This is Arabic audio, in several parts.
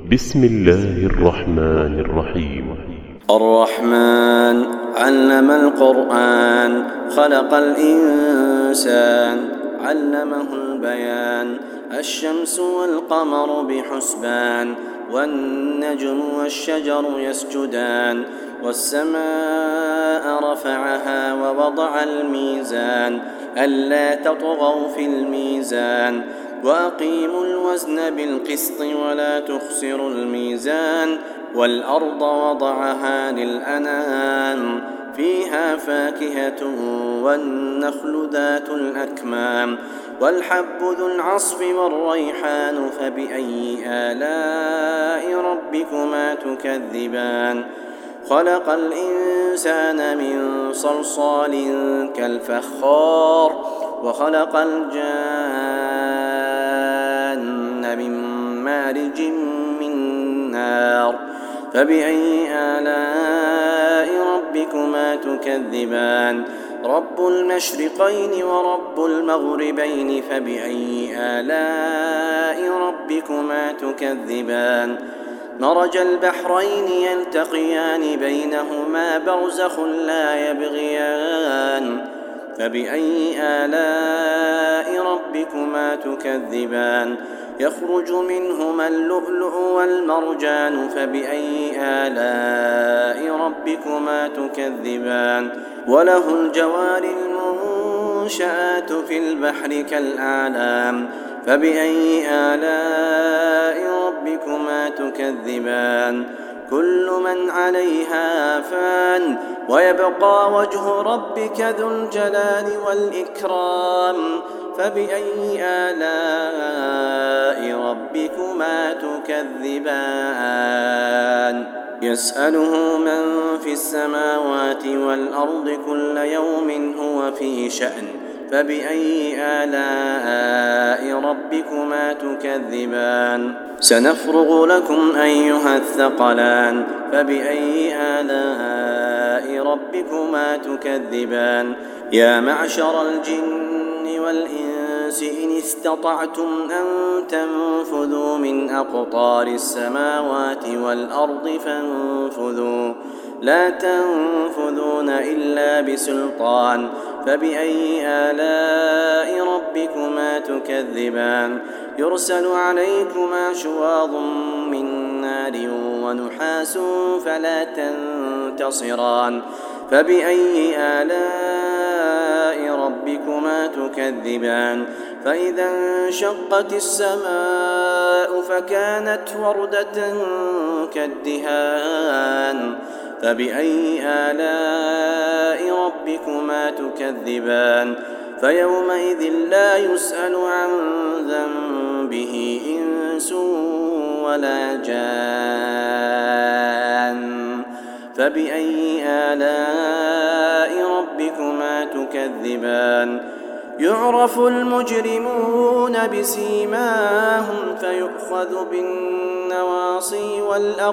بسم الله الرحمن الرحيم. الرحمن علم القرآن خلق الإنسان علمه البيان. الشمس والقمر بحسبان والنجم والشجر يسجدان. والسماء رفعها ووضع الميزان ألا تطغوا في الميزان وأقيموا الوزن بالقسط ولا تخسروا الميزان. والأرض وضعها للأنام فيها فاكهة والنخل ذات الأكمام والحب ذو العصف والريحان. فبأي آلاء ربكما تكذبان؟ خلق الإنسان من صلصال كالفخار وخلق الجان من مارج من نار. فبأي آلاء ربكما تكذبان؟ رب المشرقين ورب المغربين. فبأي آلاء ربكما تكذبان؟ مرج البحرين يلتقيان بينهما برزخ لا يبغيان. فبأي آلاء ربكما تكذبان؟ يخرج منهما اللؤلؤ والمرجان. فبأي آلاء ربكما تكذبان؟ وله الجوار المنشآت في البحر كالأعلام. فبأي آلاء ربكما تكذبان؟ كل من عليها فان ويبقى وجه ربك ذو الجلال والإكرام. فبأي آلاء ربكما تكذبان؟ يسأله من في السماوات والأرض كل يوم هو في شأن. فبأي آلاء ربكما تكذبان؟ سنفرغ لكم أيها الثقلان. فبأي آلاء ربكما تكذبان؟ يا معشر الجن والإنس إن استطعتم أن تنفذوا من أقطار السماوات والأرض فانفذوا لا تنفذون إلا بسلطان. فبأي آلاء ربكما تكذبان؟ يرسل عليكما شواظ من نار ونحاس فلا تنتصران. فبأي آلاء ربكما تكذبان؟ فإذا انشقت السماء فكانت وردة كالدهان. فبأي آلاء ربكما تكذبان؟ فيومئذ لا يسأل عن ذنبه إنس ولا جان. فبأي آلاء ربكما تكذبان؟ يعرف المجرمون بسيماهم فيؤخذ بالنواصي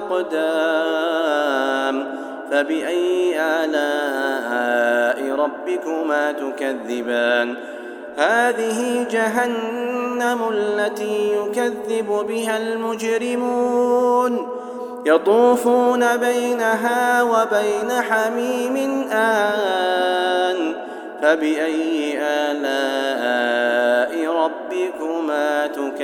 والأقدام. فبأي آلاء ربكما تكذبان؟ هذه جهنم التي يكذب بها المجرمون يطوفون بينها وبين حميم آن. فبأي آلاء ربكما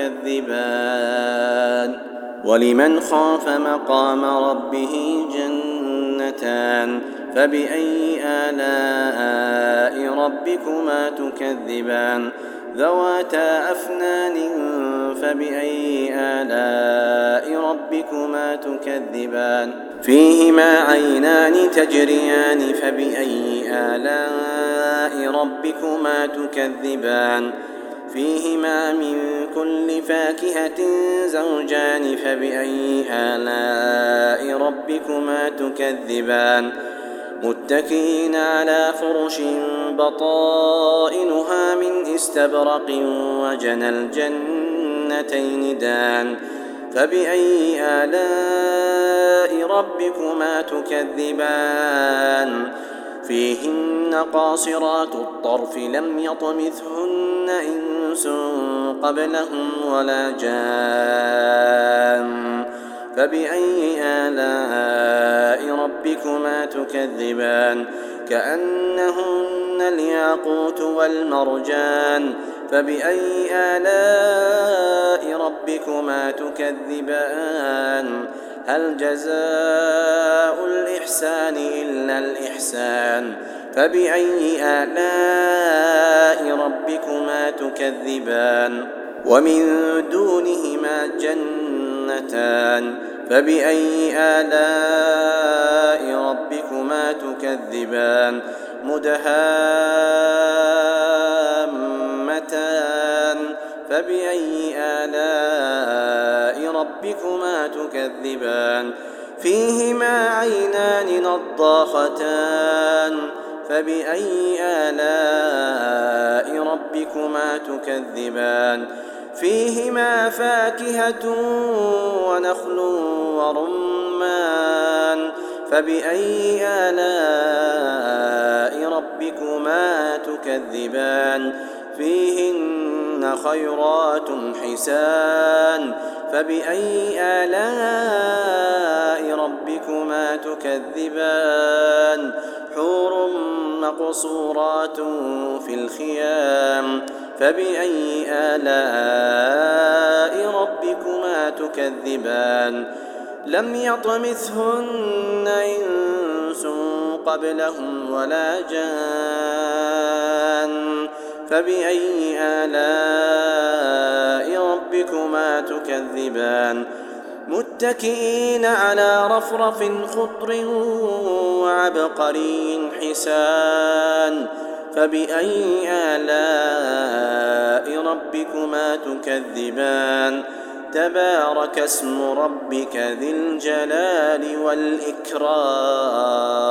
تكذبان؟ ولمن خاف مقام ربه جنتان. فبأي آلاء ربكما تكذبان؟ ذواتا أفنان. فبأي آلاء ربكما تكذبان؟ فيهما عينان تجريان. فبأي آلاء ربكما تكذبان؟ فيهما من كل فاكهة زوجان. فبأي آلاء ربكما تكذبان؟ متكئين على فرش بطائنها من استبرق وجنى الجنتين دان. فبأي آلاء ربكما تكذبان؟ فيهن قاصرات الطرف لم يطمثهن إنس قبلهم ولا جان فبأي آلاء ربكما تكذبان كأنهن الياقوت والمرجان فبأي آلاء ربكما تكذبان هل جزاء الإحسان إلا الإحسان فبأي آلاء ربكما تكذبان ومن دونهما جنتان فبأي آلاء ربكما تكذبان مدهامتان فبأي آلاء ربكما تكذبان فيهما عينان نضاختان فبأي آلاء ربكما تكذبان فيهما فاكهة ونخل ورمان فبأي آلاء ربكما تكذبان فيهن خيرات حسان فبأي آلاء ربكما تكذبان حور مقصورات في الخيام فبأي آلاء ربكما تكذبان لم يطمثهن إنس قبلهم ولا جان فبأي آلاء ربكما تكذبان متكئين على رفرف خضر وعبقري حسان فبأي آلاء ربكما تكذبان تبارك اسم ربك ذي الجلال والإكرام.